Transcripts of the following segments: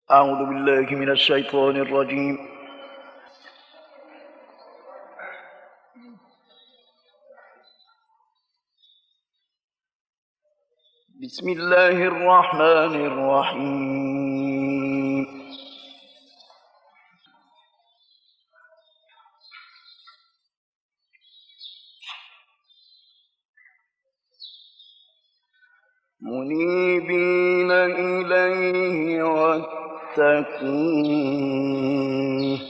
أعوذ بالله من الشيطان الرجيم. بسم الله الرحمن الرحيم. منيبين إليه واتقوه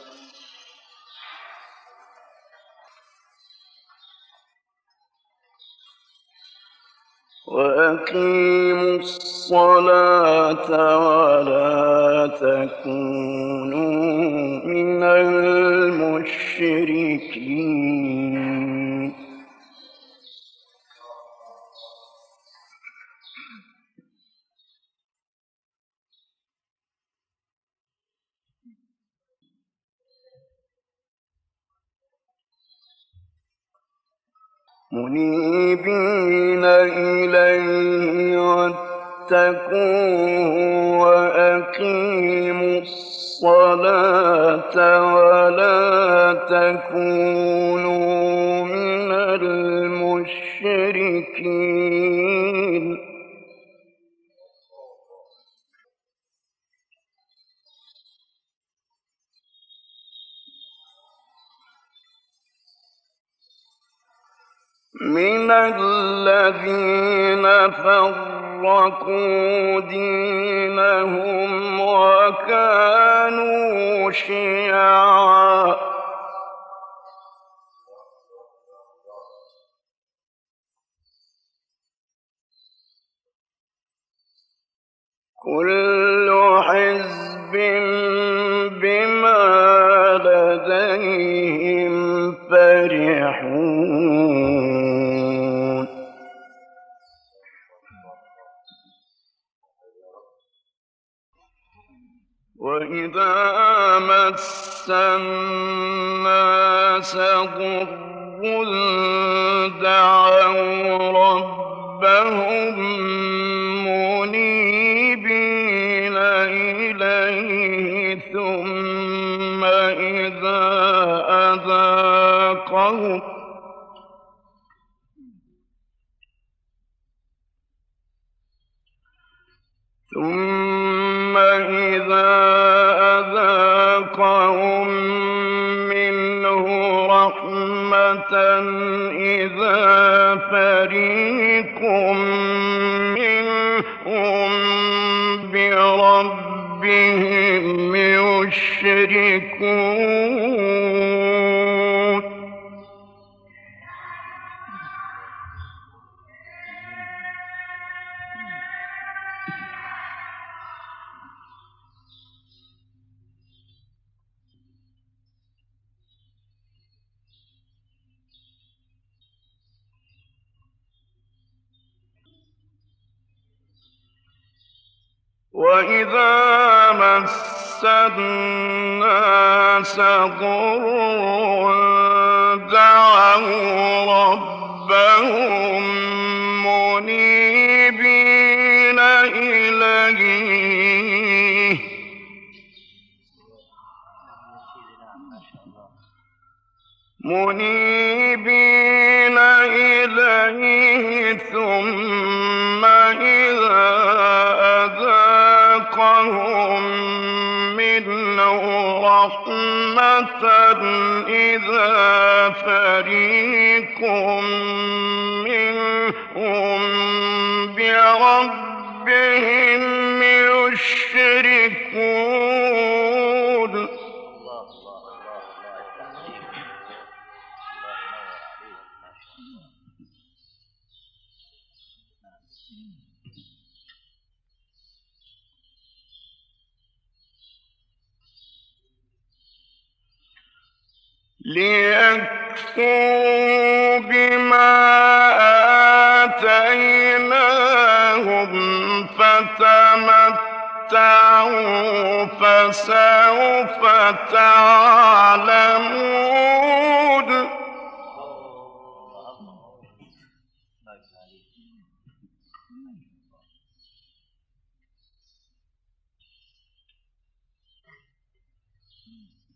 وأقيموا الصلاة ولا تكونوا من المشركين. منيبين إليه واتقوه وأقيموا الصلاة ولا تكونوا من المشركين. من الذين فرقوا دينهم وكانوا شيعا كل حزب بما لديهم فرحون. وإذا مس الناس ضر دعوا ربهم منيبين إليه ثم إذا أذاقهم منه رحمة إذا فريق منهم بربهم يشركون. وإذا مس الناس ضر دعوا ربهم منيبين إليه ثم إذا أذاقهم منه رحمة إذا فريق منهم بربهم يشركون. ليكفروا بما آتيناهم فتمتعوا فسوف تعلمون.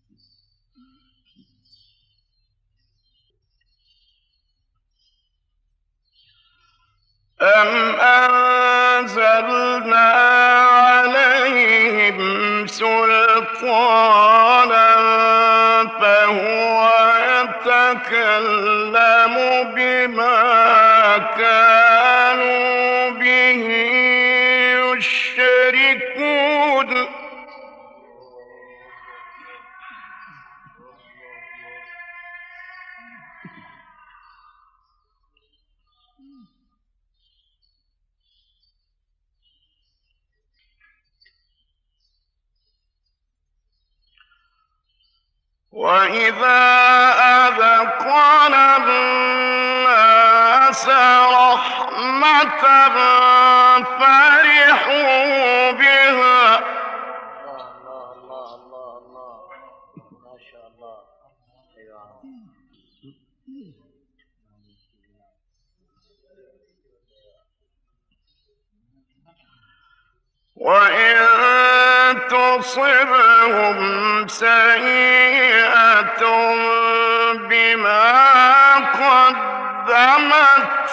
أم أنزلنا عليهم سلطانا فهو يتكلم بما كانوا به يشركون وإذا أذقنا الناس رحمة فرحوا بها ما شاء الله. وإن تصبهم سيئة بما قدمت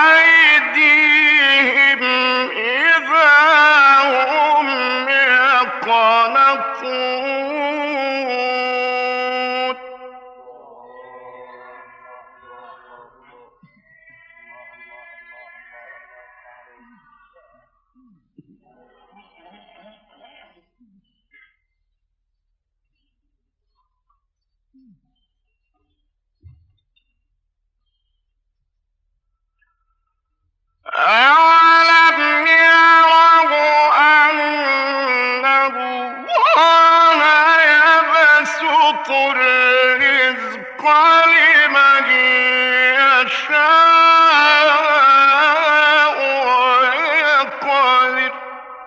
أيديهم إذا هم يقنطون أَوَلَمْ يَرَوْا أَنَّ اللَّهَ يَبْسُطُ الرِّزْقَ لِمَن يَشَاءُ وَيَقْدِرُ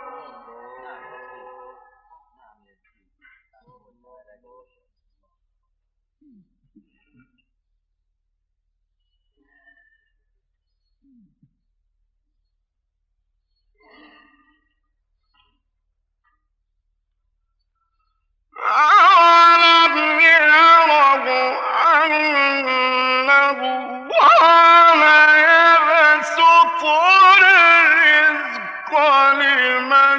أَوَلَمْ يَرَوْا أَنَّ اللَّهَ يَبْسُطُ الرِّزْقَ لِمَن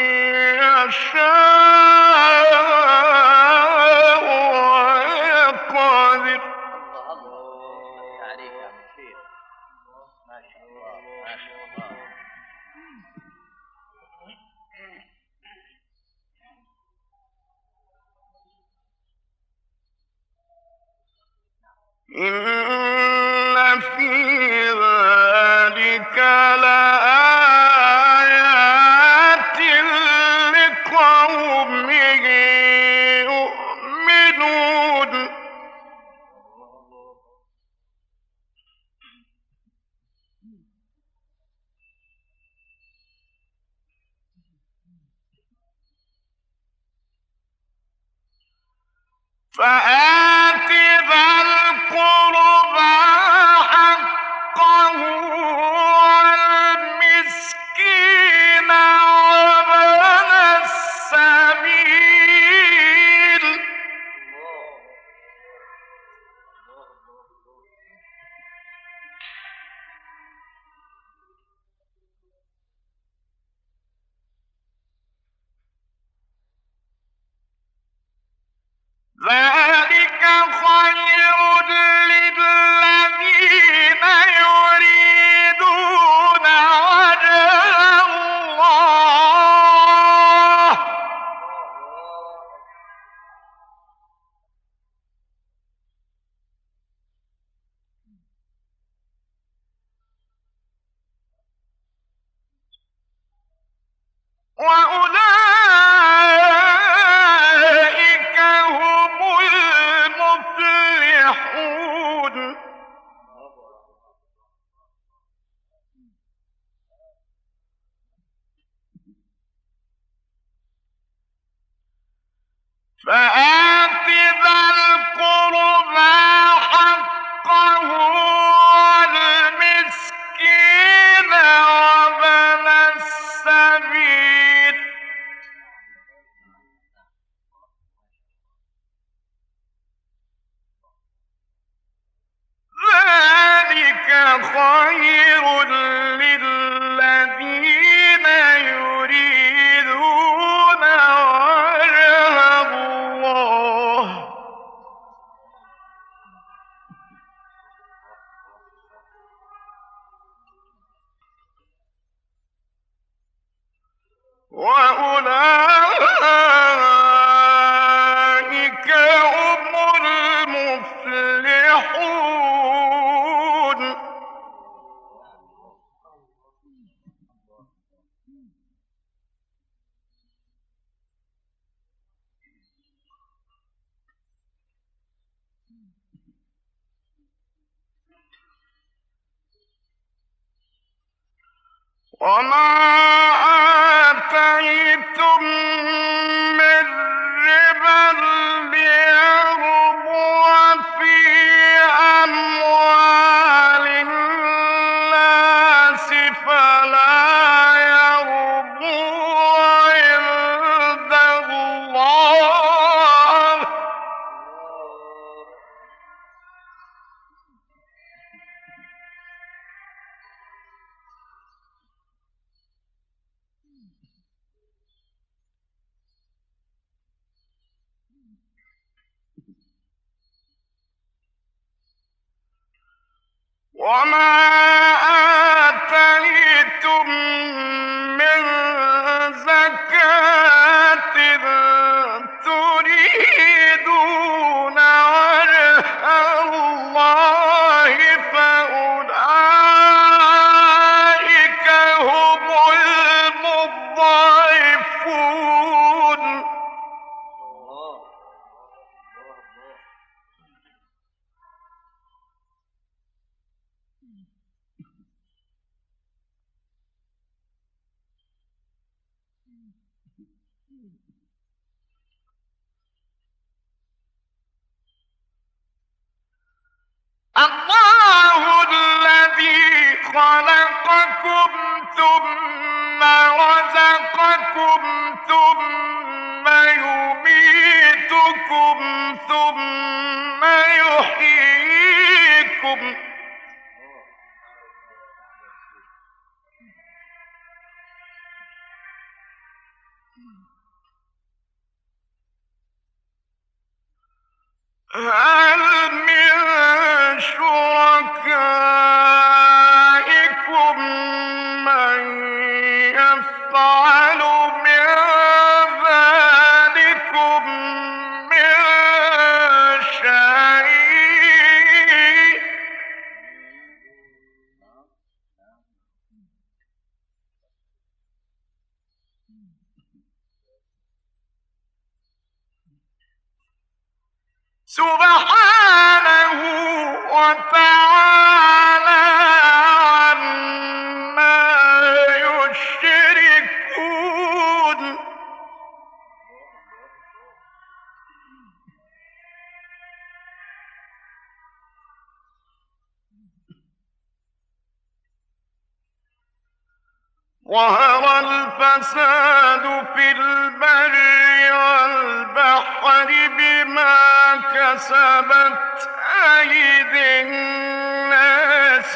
يَشَاءُ وَيَقْدِرُ تعريف يا مشير. ما شاء الله ما شاء الله. إِنَّ فِي ذَلِكَ لَآيَاتٍ لِقَوْمٍ يُؤْمِنُونَ فآت ذا القربى حقه والمسكين وابن السبيل ذلك وما آتيتم من ربا ليربو في أموال الناس فلا يربو عند الله. وما آتيتم من زكاة تريدون وجه الله فأولئك هم المضعفون. الله الذي خلقكم ثم رزقكم ثم يميتكم ثم يحييكم. هل من شركائكم من يفعل من ذلكم من شيء؟ سبحانه وتعالى عما يشركون. ظهر الفساد في البر والبحر بما كسبت أيدي الناس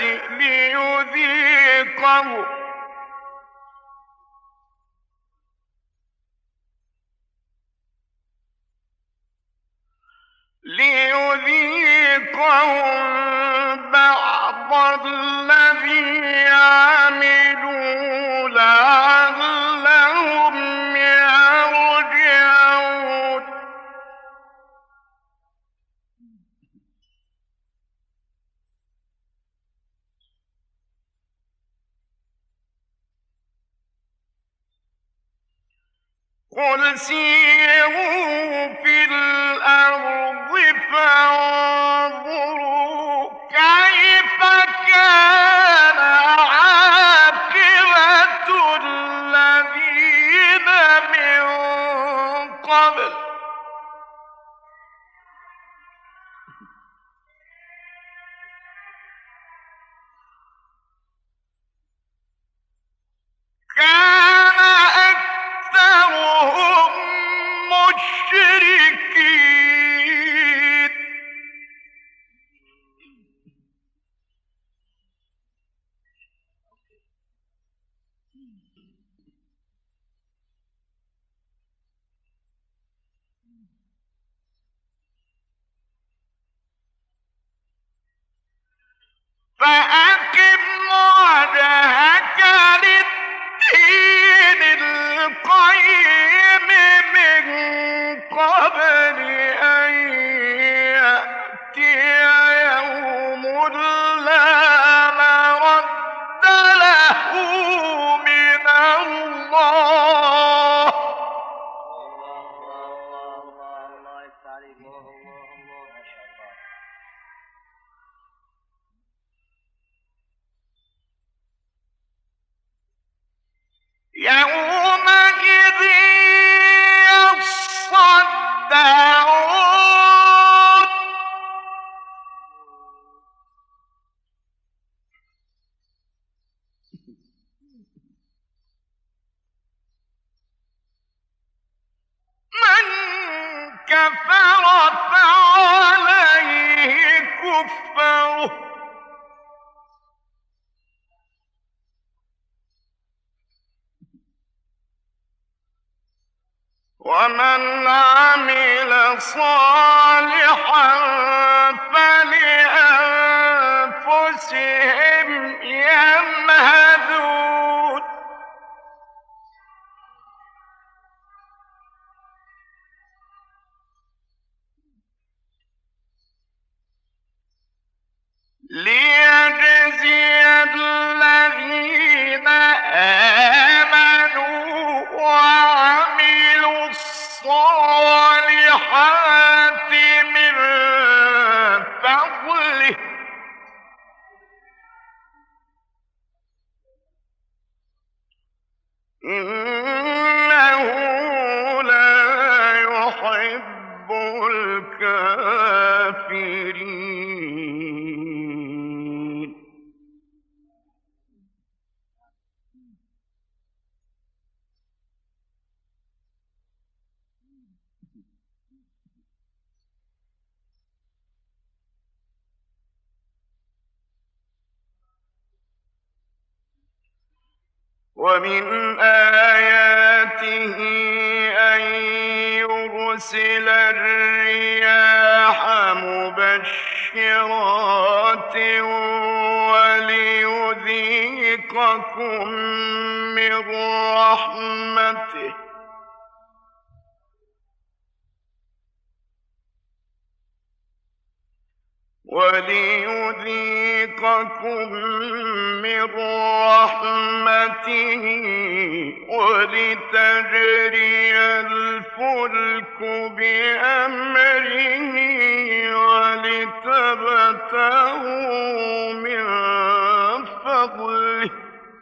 ليذيقهم بعض الذي عملوا لعلهم يرجعون. قل سيروا في الأرض فانظروا كيف كان عاقبة الذين من قبل. كان أكثرهم مشركين. فأقم وجهك للدين القيم من قبل أن يأتي يوم لا مرد له من الله. الله يفتح عليك. الله ما شاء الله. كفر فعليه كفره ومن عمل صالحا فلأنفسهم يمهدون ليجزي الذين آمنوا وعملوا الصالحات من فضله إنه لا يحب الكافرين ومن آياته أن يرسل الرياح مبشرات وليذيقكم من رحمته ولتجري الفلك بأمره ولتبتغوا من فضله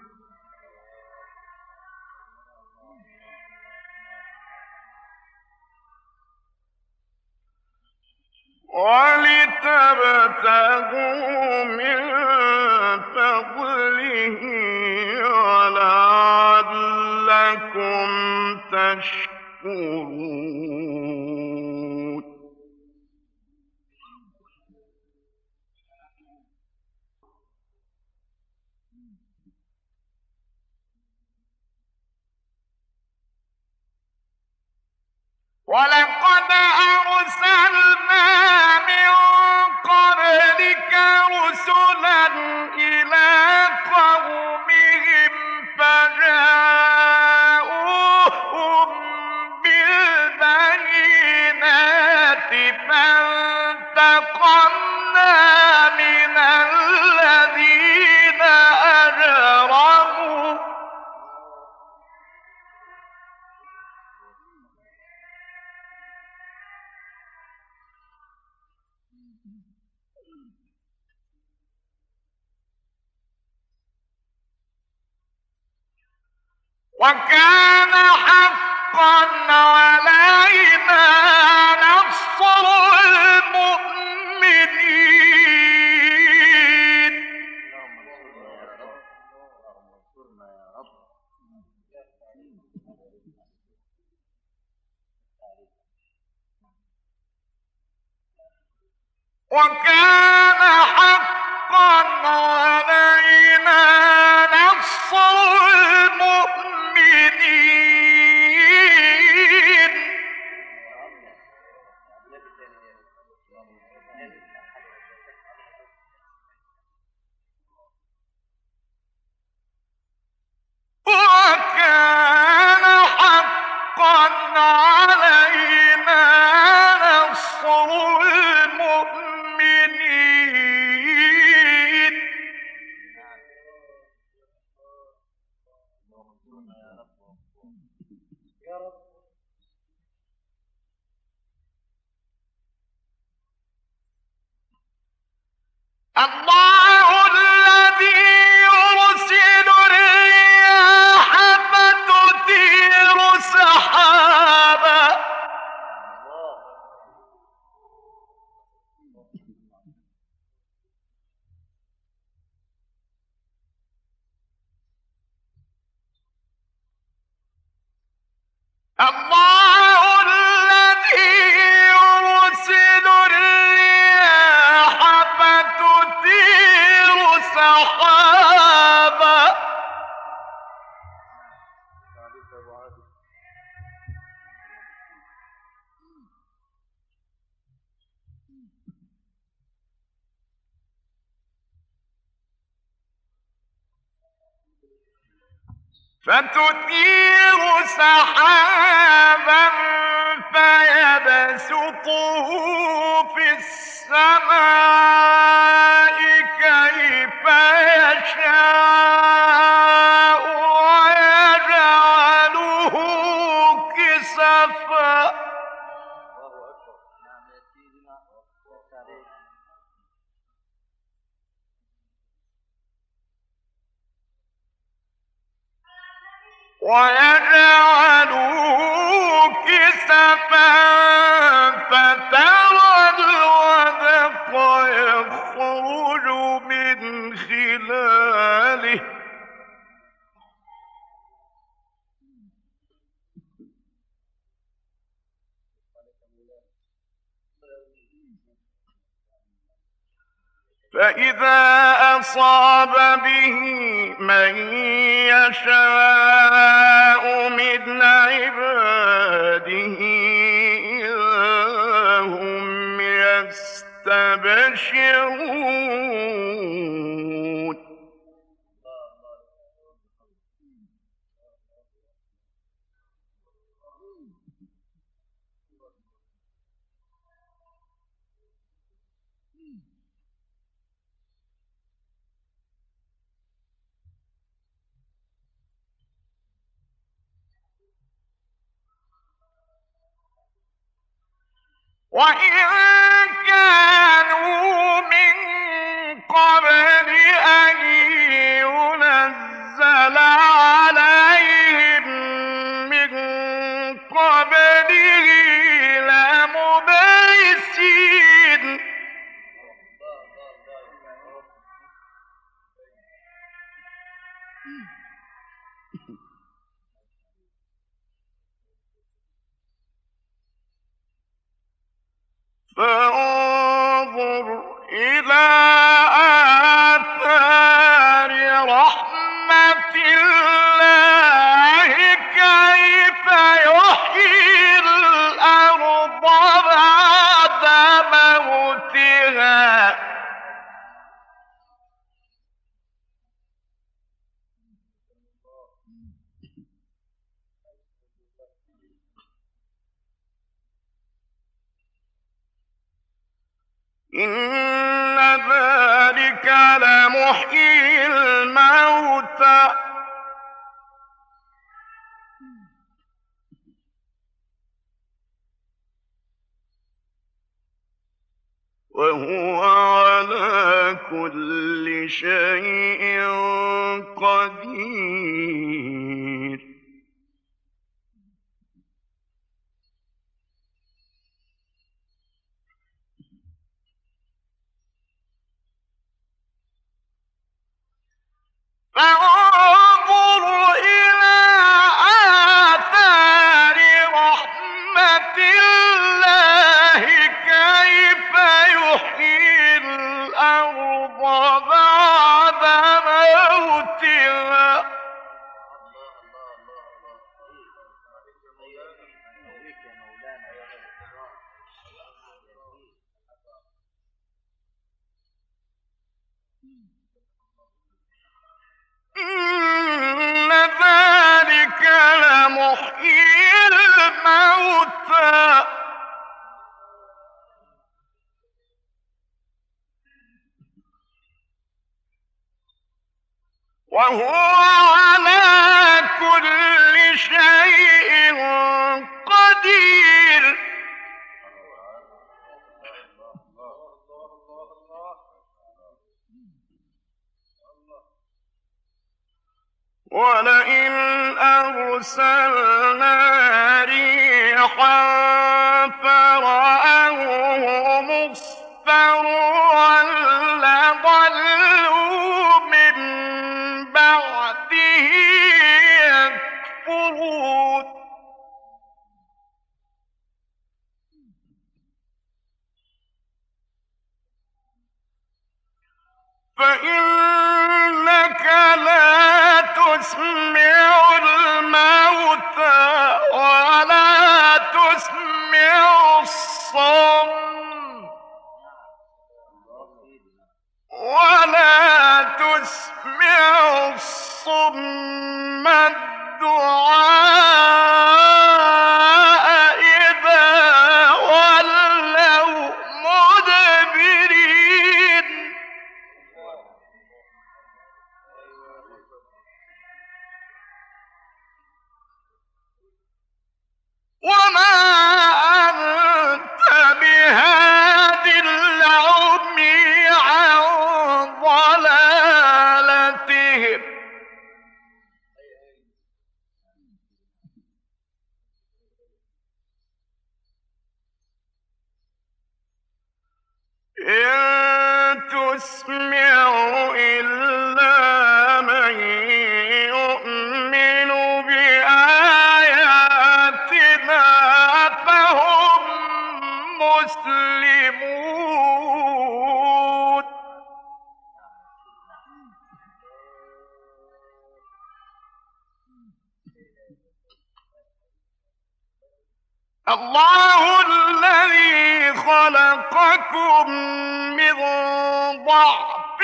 ولعلكم تشكرون ولقد أرسلنا من قبلك رسلا إلى قومهم فجاءوهم بالبينات فانتقمنا من الذين أجرموا وكان حقا علينا نصر المؤمنين وكان حقا علينا نصر المؤمنين وكان حقا علينا نصر المؤمنين الله الذي يرسل الرياح فتثير سحابا الله الذي فتثير سحابا فيبسطه في السماء كيف يشاء ويجعله كسفا فترى الودق يخرج من خلاله فإذا أصاب به من يشاء من عباده إذا هم يستبشرون وإن كانوا من قبل أن ينزل عليهم من قبله لمبلسين فانظر إلى آثار رحمة الله كيف يحيي الأرض بعد موتها إن ذلك لمحيي الموتى وهو على كل شيء قدير فانظر إلى آثار رحمة الله كيف يحيي الأرض بعد موتها إن ذلك لمحيي الموتى وهو على كل شيء قدير ولئن أرسلنا ريحا فرأوه مصفرا لظلوا من بعده يكفرون فإنك لا تسمع الموتى ولا تسمع الصم ولا تسمع الصم تسمع إلا من يؤمن بآياتنا فهم مسلمون. الله الذي خلقكم من ضعف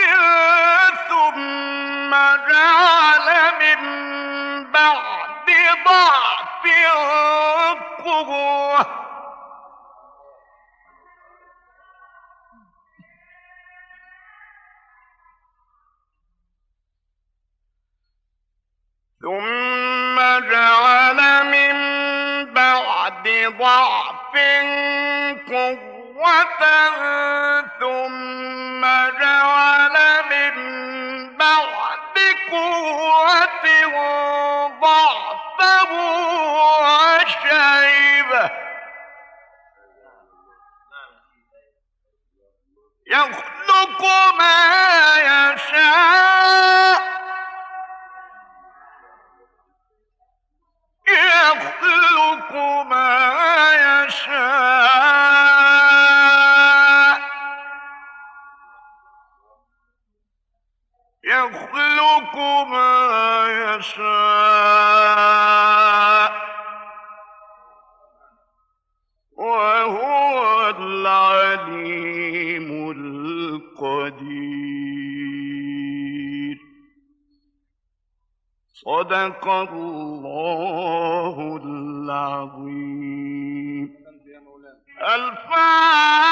ثم جعل من بعد ضعف قوة ثم جعل من بعد ضعف قوة ثم جعل من بعد قوة ضعفا وشيبة يخلق ما يشاء يخلق ما يشاء يخلق ما يشاء وهو العليم القدير. صدق الله العظيم. الفاتحة.